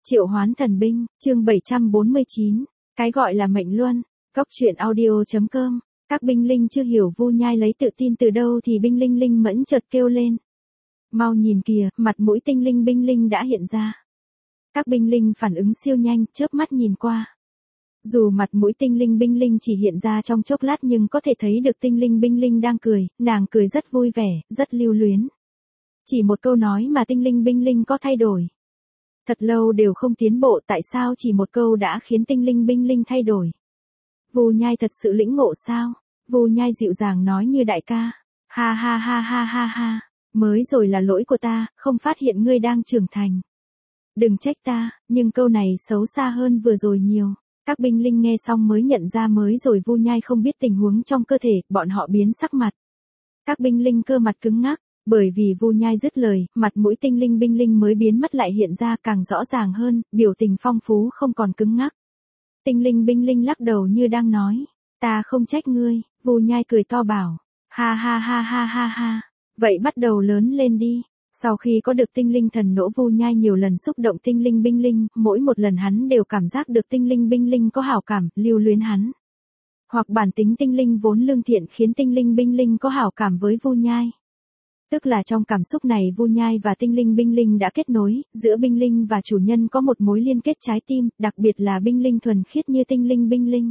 Triệu hoán thần binh, chương 749, cái gọi là mệnh luân, góc truyện audio.com, các binh linh chưa hiểu Vu Nhai lấy tự tin từ đâu thì binh linh linh mẫn chợt kêu lên. Mau nhìn kìa, mặt mũi tinh linh binh linh đã hiện ra. Các binh linh phản ứng siêu nhanh, chớp mắt nhìn qua. Dù mặt mũi tinh linh binh linh chỉ hiện ra trong chốc lát nhưng có thể thấy được tinh linh binh linh đang cười, nàng cười rất vui vẻ, rất lưu luyến. Chỉ một câu nói mà tinh linh binh linh có thay đổi. Thật lâu đều không tiến bộ, tại sao chỉ một câu đã khiến tinh linh binh linh thay đổi? Vu Nhai thật sự lĩnh ngộ sao? Vu Nhai dịu dàng nói như đại ca. Ha ha ha ha ha ha, mới rồi là lỗi của ta, không phát hiện ngươi đang trưởng thành. Đừng trách ta, nhưng câu này xấu xa hơn vừa rồi nhiều. Các binh linh nghe xong mới nhận ra mới rồi Vu Nhai không biết tình huống trong cơ thể, bọn họ biến sắc mặt. Các binh linh cơ mặt cứng ngắc, bởi vì Vu Nhai dứt lời, mặt mũi tinh linh binh linh mới biến mất lại hiện ra càng rõ ràng hơn, biểu tình phong phú không còn cứng ngắc. Tinh linh binh linh lắc đầu như đang nói, ta không trách ngươi, Vu Nhai cười to bảo, ha ha ha ha ha ha, vậy bắt đầu lớn lên đi. Sau khi có được tinh linh thần nỗ, Vu Nhai nhiều lần xúc động tinh linh binh linh, mỗi một lần hắn đều cảm giác được tinh linh binh linh có hảo cảm, lưu luyến hắn. Hoặc bản tính tinh linh vốn lương thiện khiến tinh linh binh linh có hảo cảm với Vu Nhai. Tức là trong cảm xúc này Vu Nhai và tinh linh binh linh đã kết nối, giữa binh linh và chủ nhân có một mối liên kết trái tim, đặc biệt là binh linh thuần khiết như tinh linh binh linh.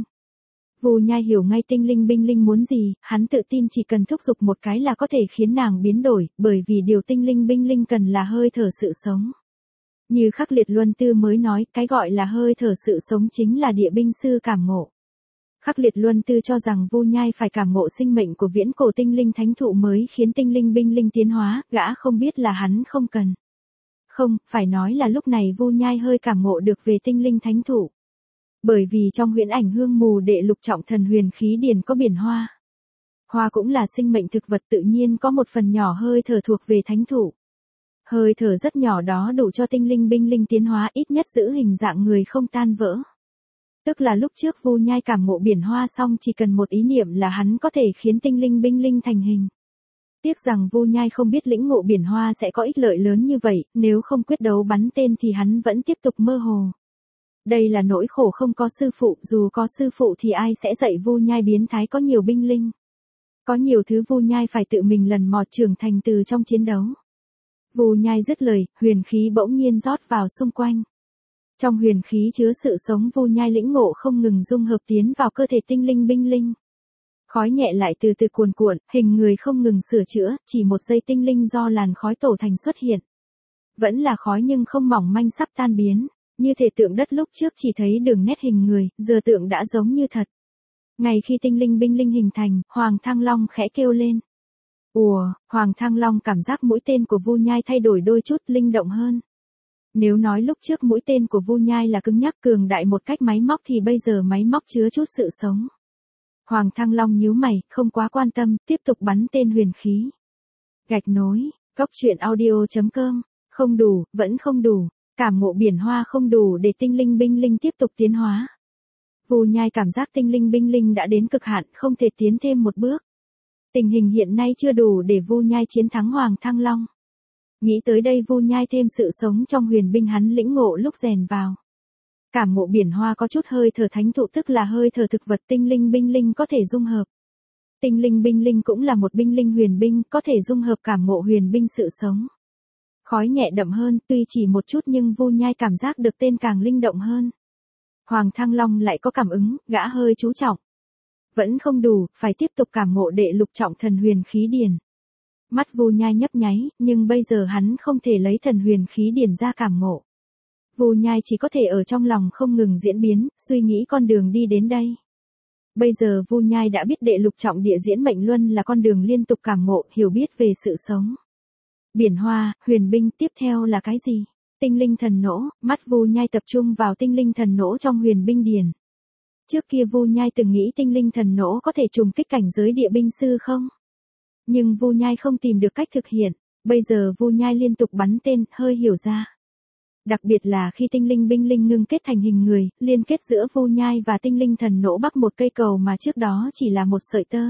Vu Nhai hiểu ngay tinh linh binh linh muốn gì, hắn tự tin chỉ cần thúc giục một cái là có thể khiến nàng biến đổi, bởi vì điều tinh linh binh linh cần là hơi thở sự sống. Như Khắc Liệt Luân Tư mới nói, cái gọi là hơi thở sự sống chính là địa binh sư cảm ngộ. Khắc Liệt Luân Tư cho rằng Vu Nhai phải cảm ngộ sinh mệnh của viễn cổ tinh linh thánh thụ mới khiến tinh linh binh linh tiến hóa, gã không biết là hắn không cần. Không, phải nói là lúc này Vu Nhai hơi cảm ngộ được về tinh linh thánh thụ. Bởi vì trong huyễn ảnh hương mù đệ lục trọng thần huyền khí điền có biển hoa. Hoa cũng là sinh mệnh thực vật tự nhiên có một phần nhỏ hơi thở thuộc về thánh thụ. Hơi thở rất nhỏ đó đủ cho tinh linh binh linh tiến hóa, ít nhất giữ hình dạng người không tan vỡ. Tức là lúc trước Vu Nhai cảm ngộ biển hoa xong chỉ cần một ý niệm là hắn có thể khiến tinh linh binh linh thành hình. Tiếc rằng Vu Nhai không biết lĩnh ngộ biển hoa sẽ có ích lợi lớn như vậy, nếu không quyết đấu bắn tên thì hắn vẫn tiếp tục mơ hồ. Đây là nỗi khổ không có sư phụ, dù có sư phụ thì ai sẽ dạy Vu Nhai biến thái có nhiều binh linh. Có nhiều thứ Vu Nhai phải tự mình lần mò trưởng thành từ trong chiến đấu. Vu Nhai dứt lời, huyền khí bỗng nhiên rót vào xung quanh. Trong huyền khí chứa sự sống, Vu Nhai lĩnh ngộ không ngừng dung hợp tiến vào cơ thể tinh linh binh linh. Khói nhẹ lại từ từ cuồn cuộn, hình người không ngừng sửa chữa, chỉ một giây tinh linh do làn khói tổ thành xuất hiện. Vẫn là khói nhưng không mỏng manh sắp tan biến, như thể tượng đất lúc trước chỉ thấy đường nét hình người, giờ tượng đã giống như thật. Ngay khi tinh linh binh linh hình thành, Hoàng Thăng Long khẽ kêu lên. Ùa, Hoàng Thăng Long cảm giác mũi tên của Vu Nhai thay đổi đôi chút, linh động hơn. Nếu nói lúc trước mũi tên của Vu Nhai là cứng nhắc cường đại một cách máy móc thì bây giờ máy móc chứa chút sự sống. Hoàng Thăng Long nhíu mày, không quá quan tâm, tiếp tục bắn tên huyền khí. Gạch nối, góc truyện audio.com, không đủ, vẫn không đủ, cảm ngộ biển hoa không đủ để tinh linh binh linh tiếp tục tiến hóa. Vu Nhai cảm giác tinh linh binh linh đã đến cực hạn, không thể tiến thêm một bước. Tình hình hiện nay chưa đủ để Vu Nhai chiến thắng Hoàng Thăng Long. Nghĩ tới đây Vu Nhai thêm sự sống trong huyền binh hắn lĩnh ngộ lúc rèn vào. Cảm ngộ biển hoa có chút hơi thở thánh thụ, tức là hơi thở thực vật tinh linh binh linh có thể dung hợp. Tinh linh binh linh cũng là một binh linh huyền binh, có thể dung hợp cảm ngộ huyền binh sự sống. Khói nhẹ đậm hơn, tuy chỉ một chút nhưng Vu Nhai cảm giác được tên càng linh động hơn. Hoàng Thăng Long lại có cảm ứng, gã hơi chú trọng. Vẫn không đủ, phải tiếp tục cảm ngộ đệ lục trọng thần huyền khí điền. Mắt Vu Nhai nhấp nháy, nhưng bây giờ hắn không thể lấy thần huyền khí điền ra cảm ngộ. Vu Nhai chỉ có thể ở trong lòng không ngừng diễn biến, suy nghĩ con đường đi đến đây. Bây giờ Vu Nhai đã biết đệ lục trọng địa diễn mệnh luân là con đường liên tục cảm ngộ, hiểu biết về sự sống. Biển hoa, huyền binh, tiếp theo là cái gì? Tinh linh thần nỗ, mắt Vu Nhai tập trung vào tinh linh thần nỗ trong huyền binh điền. Trước kia Vu Nhai từng nghĩ tinh linh thần nỗ có thể trùng kích cảnh giới địa binh sư không? Nhưng Vu Nhai không tìm được cách thực hiện, bây giờ Vu Nhai liên tục bắn tên, hơi hiểu ra. Đặc biệt là khi tinh linh binh linh ngưng kết thành hình người, liên kết giữa Vu Nhai và tinh linh thần nỗ bắc một cây cầu mà trước đó chỉ là một sợi tơ.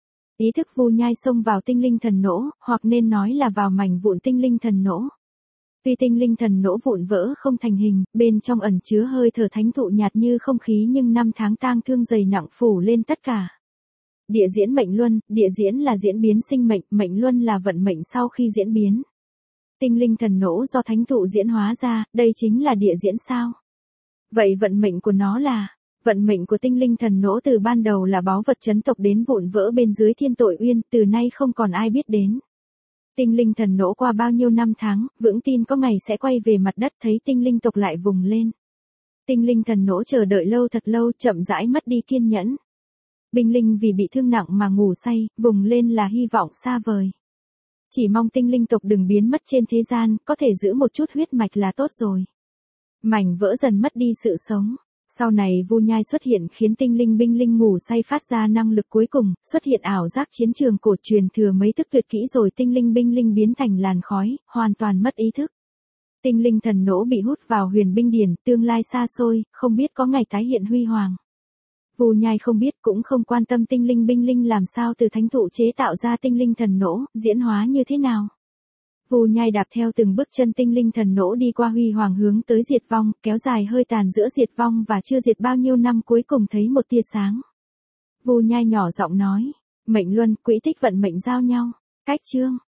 Ý thức Vu Nhai xông vào tinh linh thần nỗ, hoặc nên nói là vào mảnh vụn tinh linh thần nỗ. Tuy tinh linh thần nỗ vụn vỡ không thành hình, bên trong ẩn chứa hơi thở thánh thụ nhạt như không khí nhưng năm tháng tang thương dày nặng phủ lên tất cả. Địa diễn mệnh luân, địa diễn là diễn biến sinh mệnh, mệnh luân là vận mệnh sau khi diễn biến. Tinh linh thần nỗ do thánh thụ diễn hóa ra, đây chính là địa diễn sao? Vậy vận mệnh của nó là? Vận mệnh của tinh linh thần nỗ từ ban đầu là báu vật chấn tộc đến vụn vỡ bên dưới thiên tội uyên, từ nay không còn ai biết đến. Tinh linh thần nỗ qua bao nhiêu năm tháng, vững tin có ngày sẽ quay về mặt đất, thấy tinh linh tộc lại vùng lên. Tinh linh thần nỗ chờ đợi lâu thật lâu, chậm rãi mất đi kiên nhẫn. Binh linh vì bị thương nặng mà ngủ say, vùng lên là hy vọng xa vời. Chỉ mong tinh linh tộc đừng biến mất trên thế gian, có thể giữ một chút huyết mạch là tốt rồi. Mảnh vỡ dần mất đi sự sống. Sau này Vu Nhai xuất hiện khiến tinh linh binh linh ngủ say phát ra năng lực cuối cùng, xuất hiện ảo giác chiến trường cổ truyền thừa mấy thức tuyệt kỹ rồi tinh linh binh linh biến thành làn khói, hoàn toàn mất ý thức. Tinh linh thần nỗ bị hút vào huyền binh điển, tương lai xa xôi, không biết có ngày tái hiện huy hoàng. Vu Nhai không biết cũng không quan tâm tinh linh binh linh làm sao từ thánh thụ chế tạo ra tinh linh thần nỗ, diễn hóa như thế nào. Vu Nhai đạp theo từng bước chân tinh linh thần nỗ đi qua huy hoàng hướng tới diệt vong, kéo dài hơi tàn giữa diệt vong và chưa diệt bao nhiêu năm cuối cùng thấy một tia sáng. Vu Nhai nhỏ giọng nói, mệnh luân, quỹ tích vận mệnh giao nhau. Cách chương